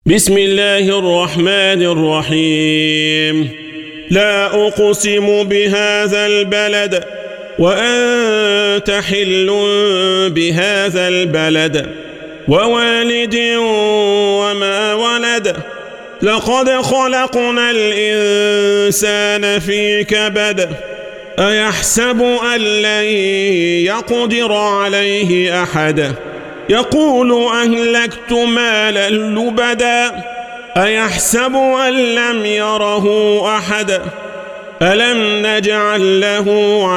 بسم الله الرحمن الرحيم. لا أقسم بهذا البلد وأنت حل بهذا البلد ووالد وما ولد. لقد خلقنا الإنسان في كبد. أيحسب أن لن يقدر عليه أحد. يقول أهلكت مالا لبدا. أيحسب أن لم يره أحد. ألم نجعل له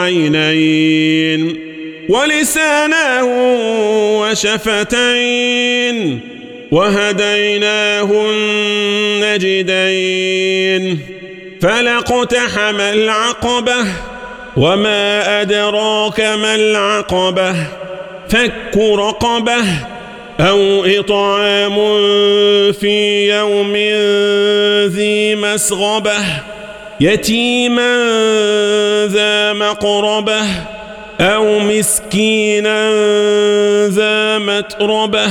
عينين ولسانا وشفتين وهديناه النجدين. فلاقتحم العقبة وما أدراك ما العقبة. فك رقبة أو إطعام في يوم ذي مسغبة يتيما ذا مقربة أو مسكينا ذا متربة.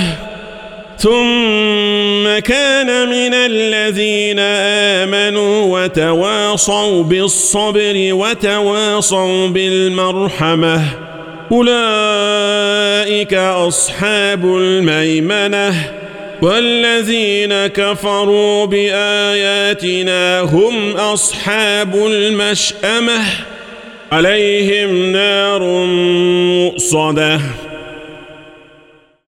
ثم كان من الذين آمنوا وتواصوا بالصبر وتواصوا بالمرحمة. أولئك أصحاب الميمنة. والذين كفروا بآياتنا هم أصحاب المشأمة. عليهم نار مؤصدة.